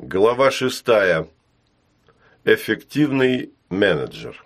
Глава 6. Эффективный менеджер.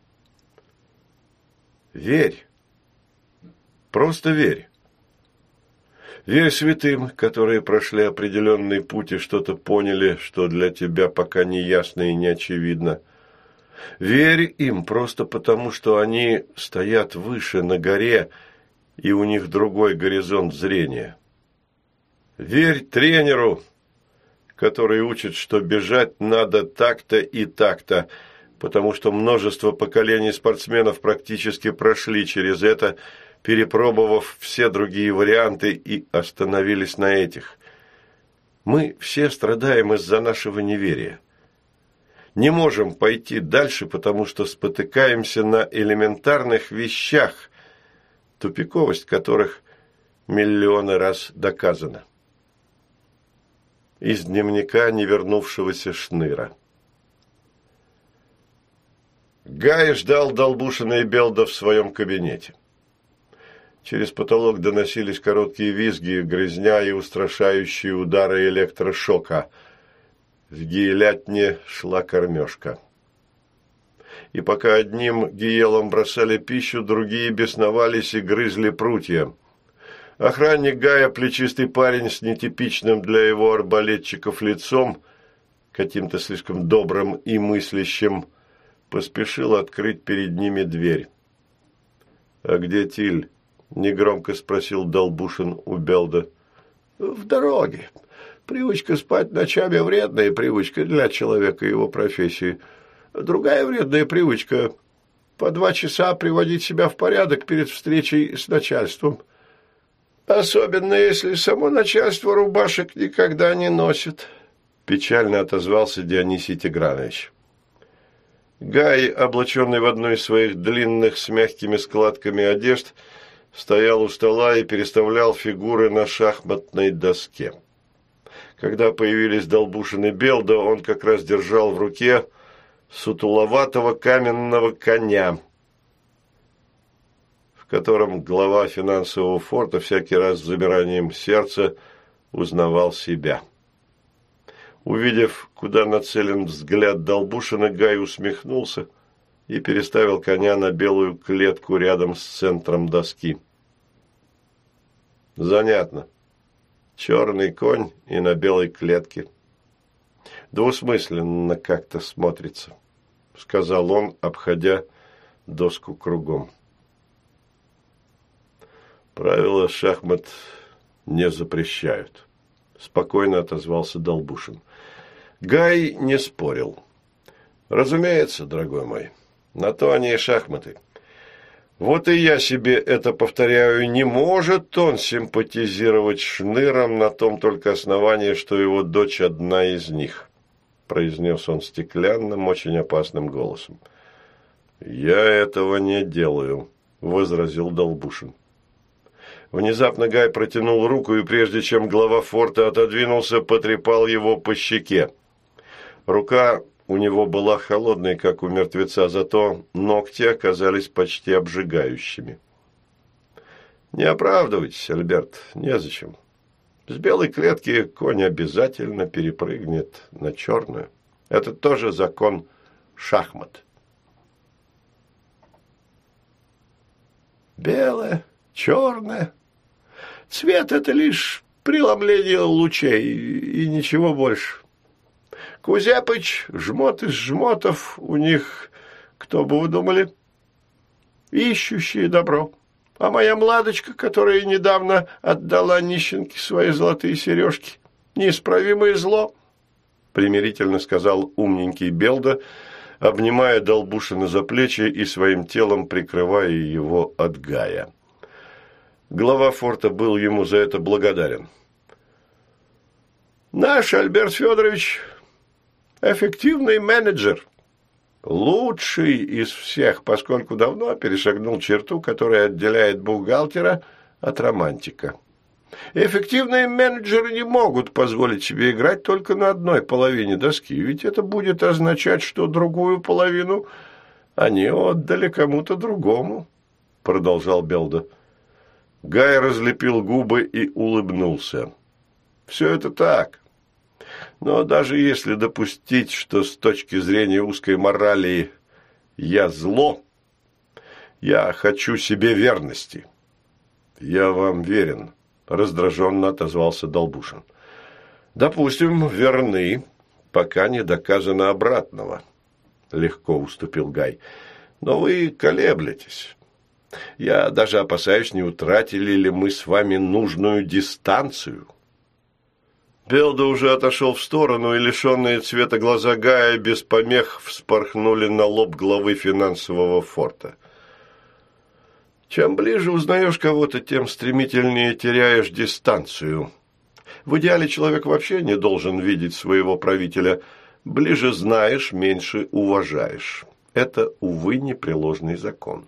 Верь. Просто верь. Верь святым, которые прошли определенный путь и что-то поняли, что для тебя пока не ясно и не очевидно. Верь им просто потому, что они стоят выше на горе, и у них другой горизонт зрения. Верь тренеру, который учит, что бежать надо так-то и так-то, потому что множество поколений спортсменов практически прошли через это, перепробовав все другие варианты и остановились на этих. Мы все страдаем из-за нашего неверия. Не можем пойти дальше, потому что спотыкаемся на элементарных вещах, тупиковость которых миллионы раз доказана. Из дневника невернувшегося Шныра. Гай ждал Долбушина и Белда в своем кабинете. Через потолок доносились короткие визги, грызня и устрашающие удары электрошока. В гиелятне шла кормежка. И пока одним гиелам бросали пищу, другие бесновались и грызли прутья. Охранник Гая, плечистый парень с нетипичным для его арбалетчиков лицом, каким-то слишком добрым и мыслящим, поспешил открыть перед ними дверь. «А где Тиль?» – негромко спросил Долбушин у Белда. «В дороге. Привычка спать ночами – вредная привычка для человека его профессии. Другая вредная привычка – по 2 часа приводить себя в порядок перед встречей с начальством. Особенно, если само начальство рубашек никогда не носит», – печально отозвался Дионисий Тигранович. Гай, облаченный в одну из своих длинных с мягкими складками одежд, стоял у стола и переставлял фигуры на шахматной доске. Когда появились Долбушин и Белда, он как раз держал в руке сутуловатого каменного коня, в котором глава финансового форта всякий раз с замиранием сердца узнавал себя. Увидев, куда нацелен взгляд Долбушина, Гай усмехнулся и переставил коня на белую клетку рядом с центром доски. Занятно. Черный конь и на белой клетке. Двусмысленно как-то смотрится, сказал он, обходя доску кругом. Правила шахмат не запрещают, спокойно отозвался Долбушин. Гай не спорил. Разумеется, дорогой мой, на то они и шахматы. Вот и я себе это повторяю, не может он симпатизировать Шнырам на том только основании, что его дочь одна из них, произнес он стеклянным, очень опасным голосом. Я этого не делаю, возразил Долбушин. Внезапно Гай протянул руку, и прежде чем глава форта отодвинулся, потрепал его по щеке. Рука у него была холодной, как у мертвеца, зато ногти оказались почти обжигающими. Не оправдывайтесь, Альберт, незачем. С белой клетки конь обязательно перепрыгнет на черную. Это тоже закон шахмат. Белое, черное. Цвет – это лишь преломление лучей и ничего больше. Кузяпыч, жмот из жмотов, у них, кто бы вы думали, ищущие добро. А моя Младочка, которая недавно отдала нищенке свои золотые сережки, неисправимое зло, примирительно сказал умненький Белда, обнимая Долбушина за плечи и своим телом прикрывая его от Гая. Глава форта был ему за это благодарен. Наш Альберт Федорович эффективный менеджер, лучший из всех, поскольку давно перешагнул черту, которая отделяет бухгалтера от романтика. Эффективные менеджеры не могут позволить себе играть только на одной половине доски, ведь это будет означать, что другую половину они отдали кому-то другому, продолжал Белда. Гай разлепил губы и улыбнулся. Все это так. Но даже если допустить, что с точки зрения узкой морали я зло, я хочу себе верности. Я вам верен, раздраженно отозвался Долбушин. Допустим, верны, пока не доказано обратного, легко уступил Гай. Но вы колеблетесь. Я даже опасаюсь, не утратили ли мы с вами нужную дистанцию. Белда уже отошел в сторону, и лишенные цвета глаза Гая без помех вспорхнули на лоб главы финансового форта. Чем ближе узнаешь кого-то, тем стремительнее теряешь дистанцию. В идеале человек вообще не должен видеть своего правителя. Ближе знаешь, меньше уважаешь. Это, увы, непреложный закон.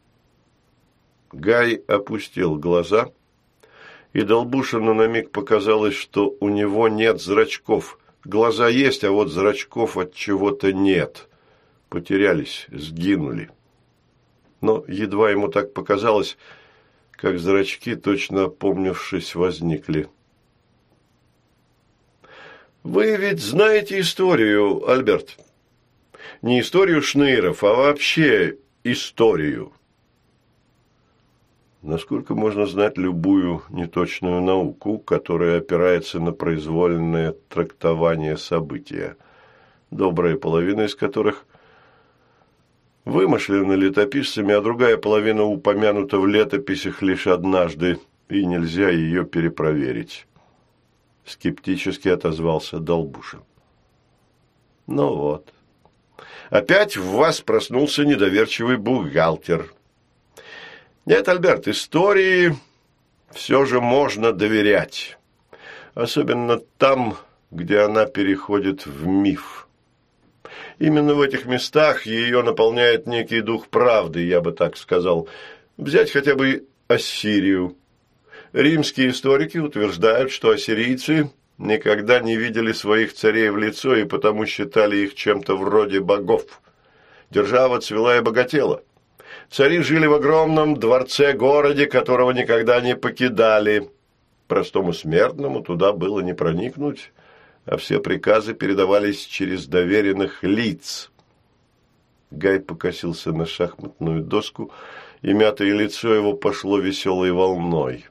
Гай опустил глаза, и Долбушину на миг показалось, что у него нет зрачков. Глаза есть, а вот зрачков от чего-то нет. Потерялись, сгинули. Но едва ему так показалось, как зрачки, точно опомнившись, возникли. «Вы ведь знаете историю, Альберт? Не историю шныров, а вообще историю». Насколько можно знать любую неточную науку, которая опирается на произвольное трактование события, добрая половина из которых вымышлена летописцами, а другая половина упомянута в летописях лишь однажды, и нельзя ее перепроверить. Скептически отозвался Долбушин. Ну вот. Опять в вас проснулся недоверчивый бухгалтер. Нет, Альберт, истории все же можно доверять. Особенно там, где она переходит в миф. Именно в этих местах ее наполняет некий дух правды, я бы так сказал. Взять хотя бы Ассирию. Римские историки утверждают, что ассирийцы никогда не видели своих царей в лицо и потому считали их чем-то вроде богов. Держава цвела и богатела. Цари жили в огромном дворце-городе, которого никогда не покидали. Простому смертному туда было не проникнуть, а все приказы передавались через доверенных лиц. Гай покосился на шахматную доску, и мятое лицо его пошло веселой волной.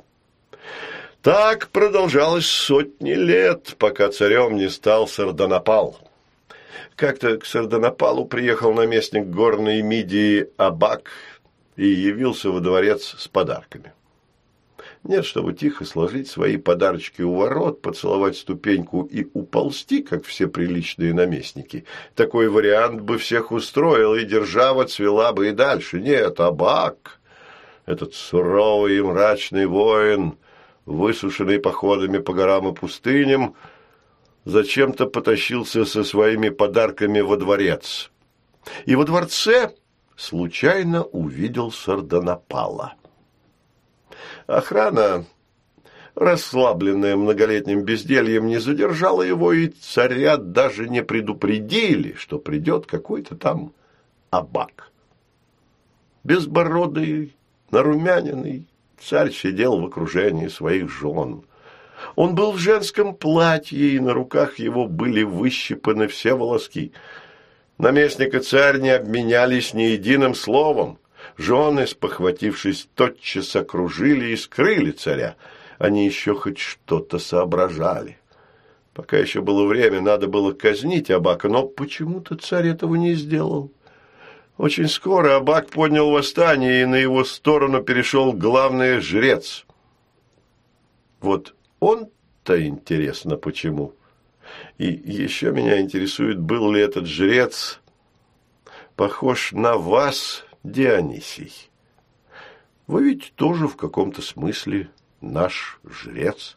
Так продолжалось сотни лет, пока царем не стал Сарданапал. Как-то к Сарданапалу приехал наместник горной Мидии Абак и явился во дворец с подарками. Нет, чтобы тихо сложить свои подарочки у ворот, поцеловать ступеньку и уползти, как все приличные наместники. Такой вариант бы всех устроил, и держава цвела бы и дальше. Нет, Абак, этот суровый и мрачный воин, высушенный походами по горам и пустыням, зачем-то потащился со своими подарками во дворец. И во дворце случайно увидел Сарданапала. Охрана, расслабленная многолетним бездельем, не задержала его, и царя даже не предупредили, что придет какой-то там Абак. Безбородый, нарумяненный, царь сидел в окружении своих жен. Он был в женском платье, и на руках его были выщипаны все волоски. Наместник и царь не обменялись ни единым словом. Жены, спохватившись, тотчас окружили и скрыли царя. Они еще хоть что-то соображали. Пока еще было время, надо было казнить Абака, но почему-то царь этого не сделал. Очень скоро Абак поднял восстание, и на его сторону перешел главный жрец. Вот он-то интересно почему. И еще меня интересует, был ли этот жрец похож на вас, Дионисий. Вы ведь тоже в каком-то смысле наш жрец.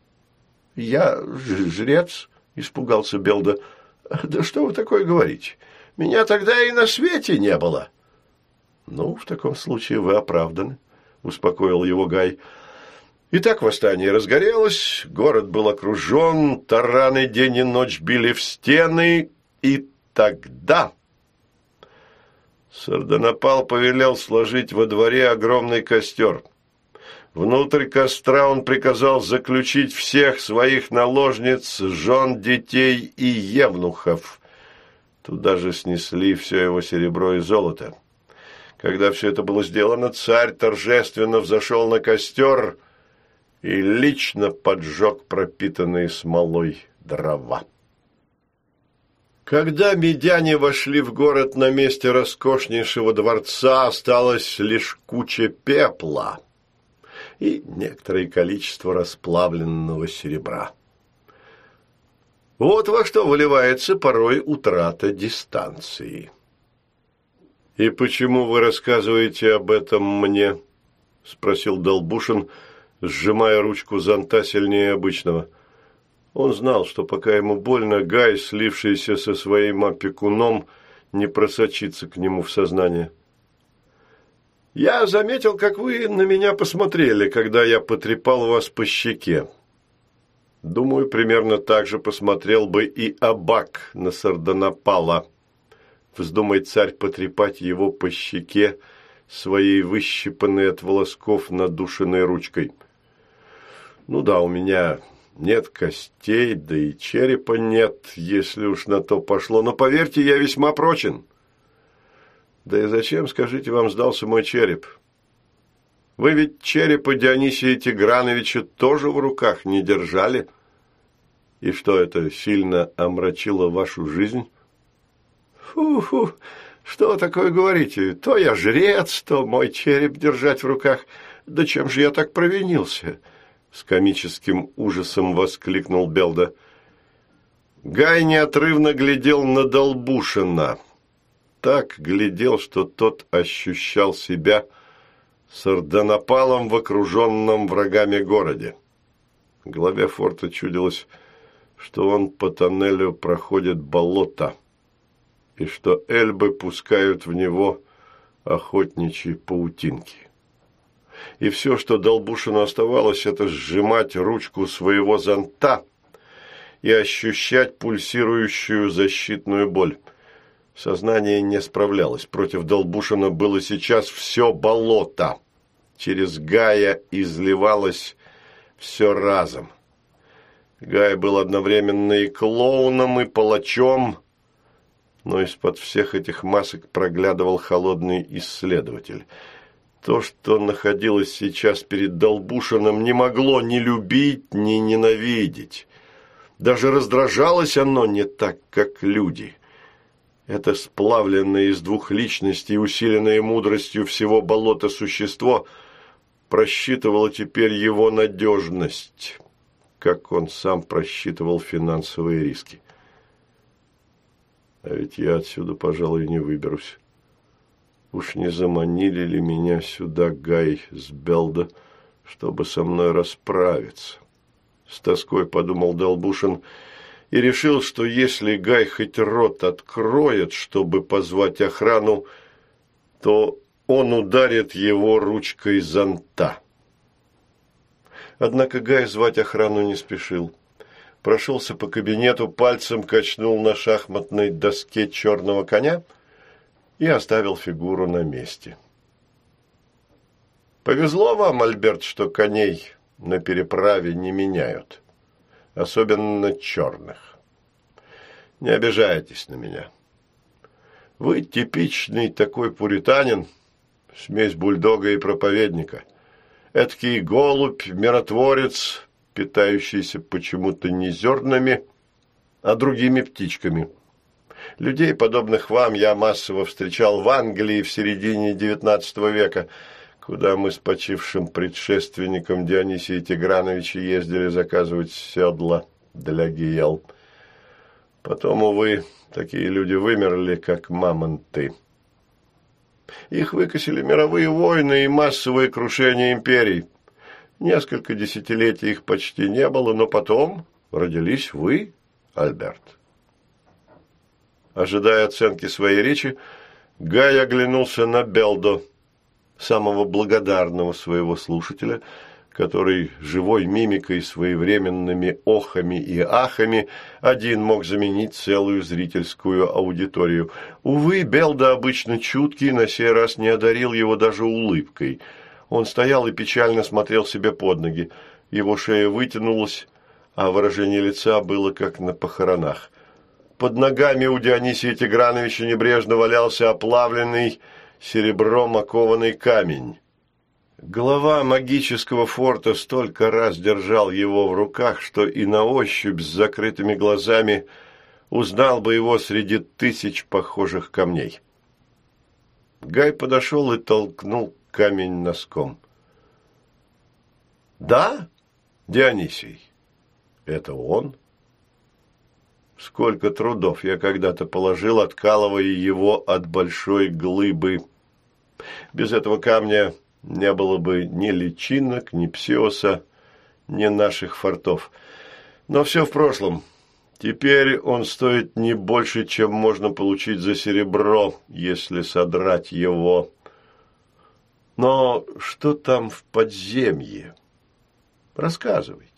Я жрец? Испугался Белда. Да что вы такое говорите? Меня тогда и на свете не было. Ну, в таком случае вы оправданы, успокоил его Гай. Итак, восстание разгорелось, город был окружен, тараны день и ночь били в стены, и тогда Сарданапал повелел сложить во дворе огромный костер. Внутрь костра он приказал заключить всех своих наложниц, жен, детей и евнухов. Туда же снесли все его серебро и золото. Когда все это было сделано, царь торжественно взошел на костер и лично поджег пропитанные смолой дрова. Когда медяне вошли в город, на месте роскошнейшего дворца осталась лишь куча пепла и некоторое количество расплавленного серебра. Вот во что выливается порой утрата дистанции. «И почему вы рассказываете об этом мне?» – спросил Долбушин, сжимая ручку зонта сильнее обычного. Он знал, что пока ему больно, Гай, слившийся со своим опекуном, не просочится к нему в сознание. «Я заметил, как вы на меня посмотрели, когда я потрепал вас по щеке. Думаю, примерно так же посмотрел бы и Абак на Сардонапала. Вздумай царь потрепать его по щеке своей выщипанной от волосков надушенной ручкой. Ну да, у меня нет костей, да и черепа нет, если уж на то пошло, но, поверьте, я весьма прочен. Да и зачем, скажите, вам сдался мой череп? Вы ведь черепа Дионисия Тиграновича тоже в руках не держали? И что, это сильно омрачило вашу жизнь?» «Фу-фу, что такое говорите? То я жрец, то мой череп держать в руках. Да чем же я так провинился?» С комическим ужасом воскликнул Белда. Гай неотрывно глядел на Долбушина. Так глядел, что тот ощущал себя Сардонапалом в окруженном врагами городе. Главе форта чудилось, что он по тоннелю проходит болото, и что эльбы пускают в него охотничьи паутинки. И все, что Долбушину оставалось, это сжимать ручку своего зонта и ощущать пульсирующую защитную боль. Сознание не справлялось. Против Долбушина было сейчас все болото. Через Гая изливалось все разом. Гай был одновременно и клоуном, и палачом, но из-под всех этих масок проглядывал холодный исследователь. То, что находилось сейчас перед Долбушиным, не могло ни любить, ни ненавидеть. Даже раздражалось оно не так, как люди. Это сплавленное из двух личностей, усиленное мудростью всего болота существо, просчитывало теперь его надежность, как он сам просчитывал финансовые риски. А ведь я отсюда, пожалуй, не выберусь. Уж не заманили ли меня сюда Гай с Белда, чтобы со мной расправиться? С тоской подумал Долбушин и решил, что если Гай хоть рот откроет, чтобы позвать охрану, то он ударит его ручкой зонта. Однако Гай звать охрану не спешил. Прошелся по кабинету, пальцем качнул на шахматной доске черного коня и оставил фигуру на месте. Повезло вам, Альберт, что коней на переправе не меняют, особенно черных. Не обижайтесь на меня. Вы типичный такой пуританин, смесь бульдога и проповедника. Эдакий голубь, миротворец, питающийся почему-то не зернами, а другими птичками. Людей, подобных вам, я массово встречал в Англии в середине XIX века, куда мы с почившим предшественником Дионисия Тиграновича ездили заказывать седла для гиел. Потом, увы, такие люди вымерли, как мамонты. Их выкосили мировые войны и массовое крушение империй. Несколько десятилетий их почти не было, но потом родились вы, Альберт. Ожидая оценки своей речи, Гай оглянулся на Белдо, самого благодарного своего слушателя, который живой мимикой, своевременными охами и ахами один мог заменить целую зрительскую аудиторию. Увы, Белдо, обычно чуткий, на сей раз не одарил его даже улыбкой. Он стоял и печально смотрел себе под ноги. Его шея вытянулась, а выражение лица было как на похоронах. Под ногами у Дионисия Тиграновича небрежно валялся оплавленный серебром окованный камень. Глава магического форта столько раз держал его в руках, что и на ощупь с закрытыми глазами узнал бы его среди тысяч похожих камней. Гай подошел и толкнул камень носком. «Да, Дионисий, это он? Сколько трудов я когда-то положил, откалывая его от большой глыбы. Без этого камня не было бы ни личинок, ни Псиоса, ни наших фортов. Но все в прошлом. Теперь он стоит не больше, чем можно получить за серебро, если содрать его. Но что там в подземье? Рассказывайте».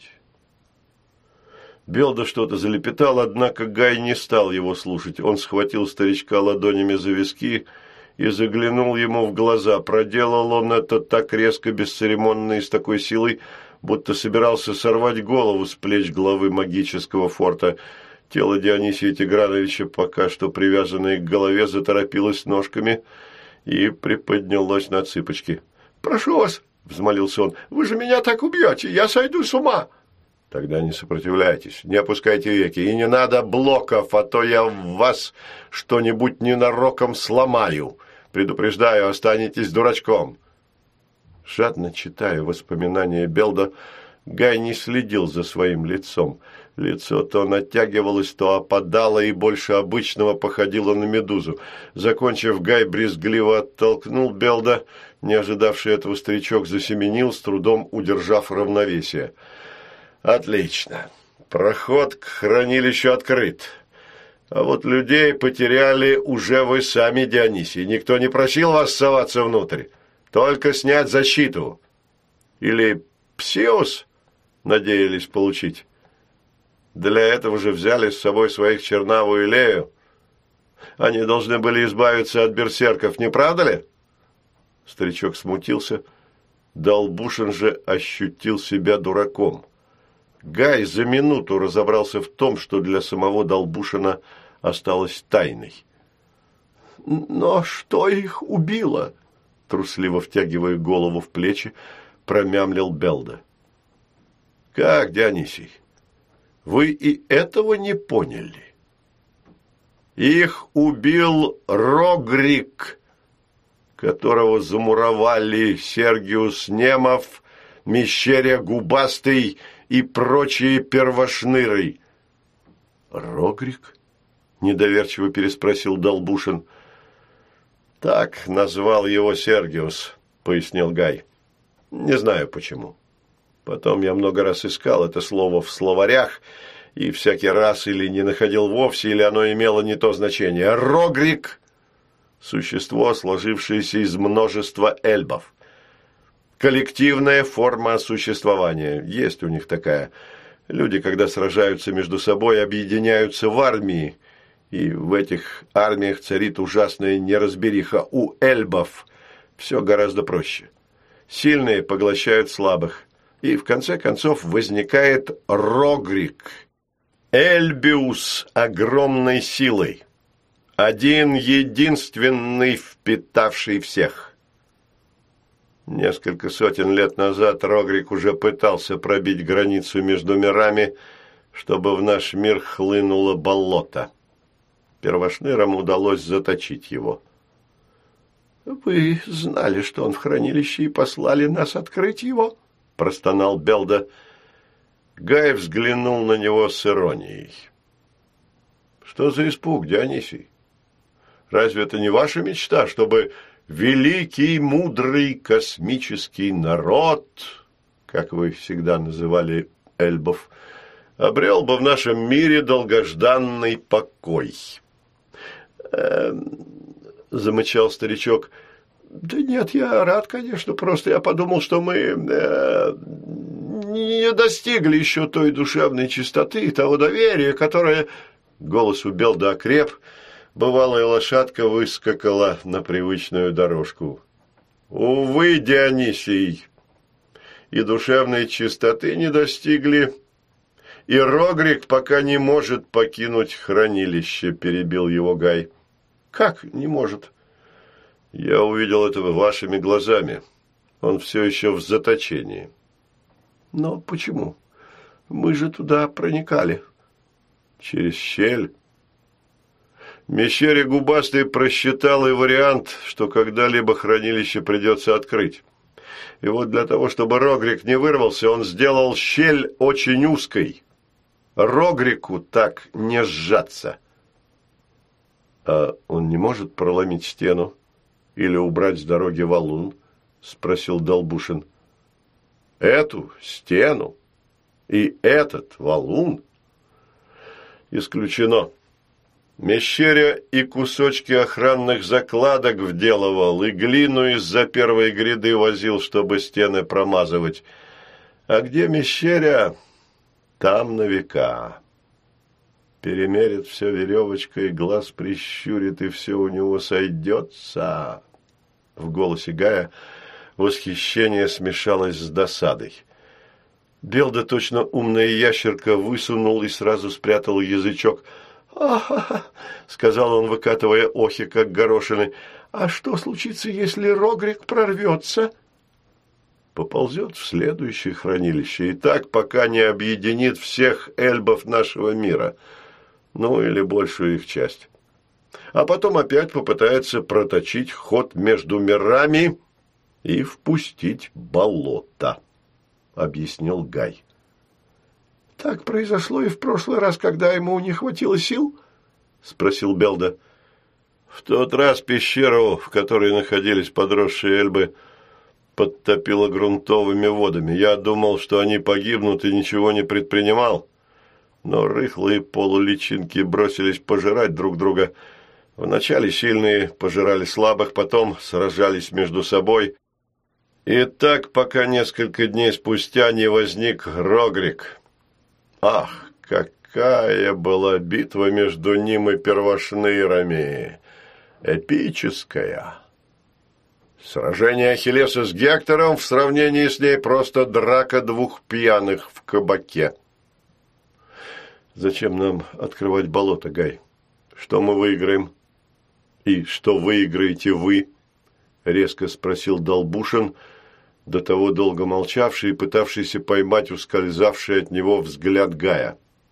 Белда что-то залепетал, однако Гай не стал его слушать. Он схватил старичка ладонями за виски и заглянул ему в глаза. Проделал он это так резко, бесцеремонно и с такой силой, будто собирался сорвать голову с плеч главы магического форта. Тело Дионисия Тиграновича, пока что привязанное к голове, заторопилось ножками и приподнялось на цыпочки. «Прошу вас», — взмолился он, — «вы же меня так убьете, я сойду с ума». «Тогда не сопротивляйтесь, не опускайте веки, и не надо блоков, а то я в вас что-нибудь ненароком сломаю. Предупреждаю, останетесь дурачком». Жадно читая воспоминания Белда, Гай не следил за своим лицом. Лицо то натягивалось, то опадало и больше обычного походило на медузу. Закончив, Гай брезгливо оттолкнул Белда. Не ожидавший этого старичок засеменил, с трудом удержав равновесие. «Отлично. Проход к хранилищу открыт. А вот людей потеряли уже вы сами, Дионисий. Никто не просил вас соваться внутрь. Только снять защиту. Или Псиос надеялись получить. Для этого же взяли с собой своих Чернаву и Лею. Они должны были избавиться от берсерков, не правда ли?» Старичок смутился. Долбушин же ощутил себя дураком. Гай за минуту разобрался в том, что для самого Долбушина осталось тайной. «Но что их убило?» Трусливо втягивая голову в плечи, промямлил Белда. «Как, Дионисий, вы и этого не поняли? Их убил Рогрик, которого замуровали Сергиус Немов, Мещеря Губастый и прочие первошныры». «Рогрик?» – недоверчиво переспросил Долбушин. «Так назвал его Сергиус», – пояснил Гай. «Не знаю почему. Потом я много раз искал это слово в словарях, и всякий раз или не находил вовсе, или оно имело не то значение. Рогрик – существо, сложившееся из множества эльбов. Коллективная форма существования. Есть у них такая. Люди, когда сражаются между собой, объединяются в армии, и в этих армиях царит ужасная неразбериха. У эльбов все гораздо проще. Сильные поглощают слабых, и в конце концов возникает Рогрик. Эльбиус огромной силой. Один единственный, впитавший всех. Несколько сотен лет назад Рогрик уже пытался пробить границу между мирами, чтобы в наш мир хлынуло болото. Первошнырам удалось заточить его. «Вы знали, что он в хранилище, и послали нас открыть его?» – простонал Белда. Гай взглянул на него с иронией. «Что за испуг, Дионисий? Разве это не ваша мечта, чтобы великий, мудрый, космический народ, как вы всегда называли эльбов, обрел бы в нашем мире долгожданный покой?» Замычал старичок. «Да нет, я рад, конечно, просто я подумал, что мы не достигли еще той душевной чистоты и того доверия, которое...» Голос у Белда окреп, бывалая лошадка выскакала на привычную дорожку. Увы, Дионисий, и душевной чистоты не достигли, и Рогрик пока не может покинуть хранилище, перебил его Гай. Как не может? Я увидел это вашими глазами. Он все еще в заточении. Но почему? Мы же туда проникали. Через щель. Мещеря Губастый просчитал и вариант, что когда-либо хранилище придется открыть. И вот для того, чтобы Рогрик не вырвался, он сделал щель очень узкой. Рогрику так не сжаться. А он не может проломить стену или убрать с дороги валун? Спросил Долбушин. Эту стену и этот валун? Исключено. Мещеря и кусочки охранных закладок вделывал, и глину из-за первой гряды возил, чтобы стены промазывать. А где Мещеря, там на века. Перемерит все веревочкой, глаз прищурит, и все у него сойдется. В голосе Гая восхищение смешалось с досадой. Белда, точно умная ящерка, высунул и сразу спрятал язычок. «Ага», — сказал он, выкатывая охи, как горошины. «А что случится, если Рогрик прорвется?» «Поползет в следующее хранилище, и так, пока не объединит всех эльбов нашего мира, ну или большую их часть. А потом опять попытается проточить ход между мирами и впустить болото», — объяснил Гай. «Так произошло и в прошлый раз, когда ему не хватило сил?» – спросил Белда. «В тот раз пещеру, в которой находились подросшие эльбы, подтопило грунтовыми водами. Я думал, что они погибнут, и ничего не предпринимал. Но рыхлые полуличинки бросились пожирать друг друга. Вначале сильные пожирали слабых, потом сражались между собой. И так, пока несколько дней спустя не возник Рогрик. Ах, какая была битва между ним и первошнырами! Эпическая! Сражение Ахиллеса с Гектором в сравнении с ней просто драка двух пьяных в кабаке. Зачем нам открывать болото, Гай? Что мы выиграем? И что выиграете вы? Резко спросил Долбушин, до того долго молчавший и пытавшийся поймать ускользавший от него взгляд Гая.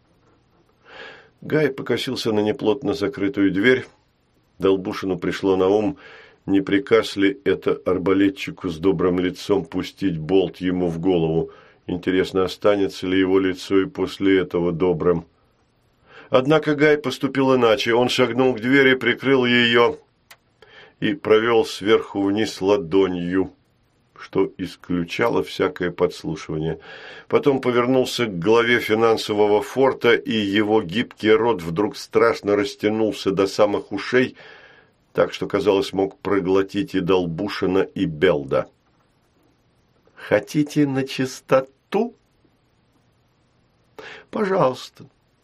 Гай покосился на неплотно закрытую дверь. Долбушину пришло на ум, не приказ ли это арбалетчику с добрым лицом пустить болт ему в голову. Интересно, останется ли его лицо и после этого добрым. Однако Гай поступил иначе. Он шагнул к двери, прикрыл ее и провел сверху вниз ладонью, что исключало всякое подслушивание. Потом повернулся к главе финансового форта, и его гибкий рот вдруг страшно растянулся до самых ушей, так что, казалось, мог проглотить и Долбушина, и Белда. «Хотите на чистоту? Пожалуйста.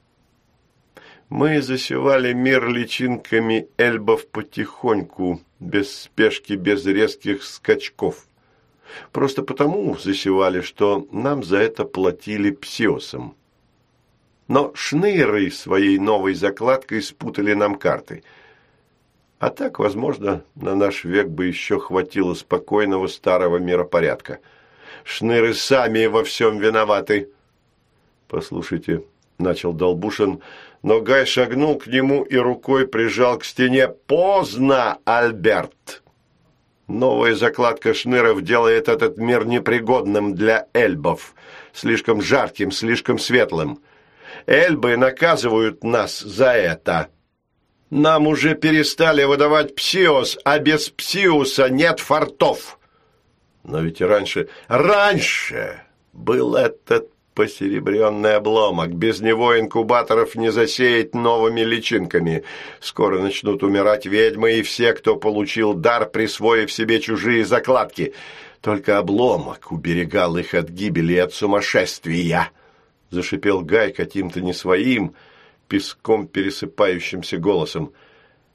Мы засевали мир личинками эльбов потихоньку, без спешки, без резких скачков. Просто потому засевали, что нам за это платили псиосом. Но шныры своей новой закладкой спутали нам карты. А так, возможно, на наш век бы еще хватило спокойного старого миропорядка. Шныры сами во всем виноваты». «Послушайте», — начал Долбушин, но Гай шагнул к нему и рукой прижал к стене. «Поздно, Альберт! Новая закладка шныров делает этот мир непригодным для эльбов, слишком жарким, слишком светлым. Эльбы наказывают нас за это. Нам уже перестали выдавать псиос, а без псиуса нет фортов. Но ведь раньше был этот посеребренный обломок. Без него инкубаторов не засеять новыми личинками. Скоро начнут умирать ведьмы и все, кто получил дар, присвоив себе чужие закладки. Только обломок уберегал их от гибели и от сумасшествия», — зашипел Гай каким-то не своим, песком пересыпающимся голосом.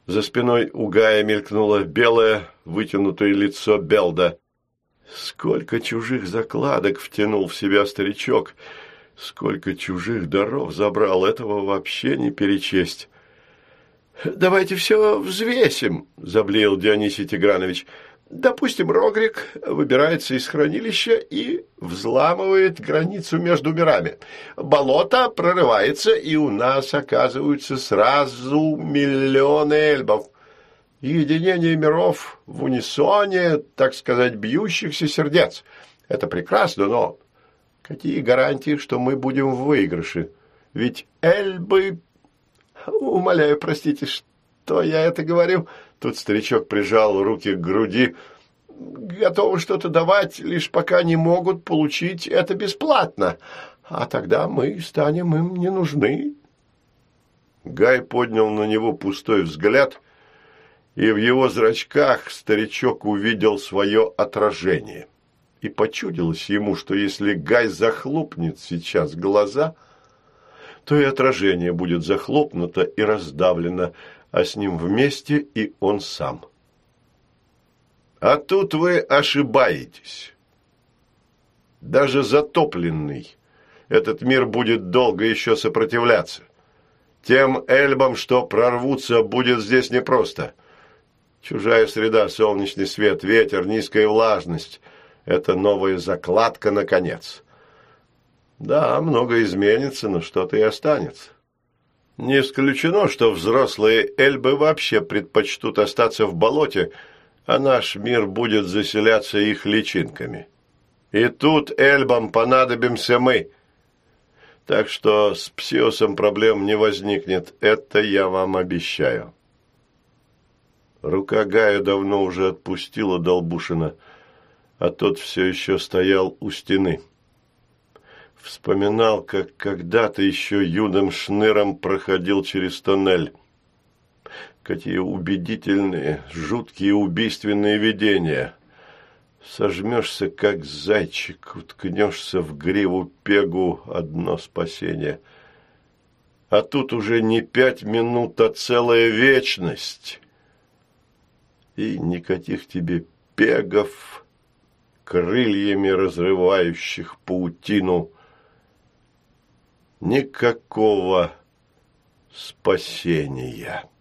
За спиной у Гая мелькнуло белое, вытянутое лицо Белда. Сколько чужих закладок втянул в себя старичок, сколько чужих даров забрал, этого вообще не перечесть. «Давайте все взвесим», – заблеял Дионисий Тигранович. «Допустим, Рогрик выбирается из хранилища и взламывает границу между мирами. Болото прорывается, и у нас оказываются сразу миллионы эльбов. Единение миров в унисоне, так сказать, бьющихся сердец. Это прекрасно, но какие гарантии, что мы будем в выигрыше? Ведь эльбы... Умоляю, простите, что я это говорю?» Тут старичок прижал руки к груди. «Готовы что-то давать, лишь пока не могут получить это бесплатно. А тогда мы станем им не нужны». Гай поднял на него пустой взгляд, и в его зрачках старичок увидел свое отражение. И почудилось ему, что если Гай захлопнет сейчас глаза, то и отражение будет захлопнуто и раздавлено, а с ним вместе и он сам. А тут вы ошибаетесь. Даже затопленный этот мир будет долго еще сопротивляться. Тем эльбам, что прорвутся, будет здесь непросто. Чужая среда, солнечный свет, ветер, низкая влажность – это новая закладка, наконец. Да, многое изменится, но что-то и останется. Не исключено, что взрослые эльбы вообще предпочтут остаться в болоте, а наш мир будет заселяться их личинками. И тут эльбам понадобимся мы. Так что с Псиосом проблем не возникнет, это я вам обещаю. Рука Гая давно уже отпустила Долбушина, а тот все еще стоял у стены. Вспоминал, как когда-то еще юным шныром проходил через тоннель. Какие убедительные, жуткие убийственные видения. Сожмешься, как зайчик, уткнешься в гриву пегу, одно спасение. А тут уже не 5 минут, а целая вечность. И никаких тебе пегов, крыльями разрывающих паутину. Никакого спасения.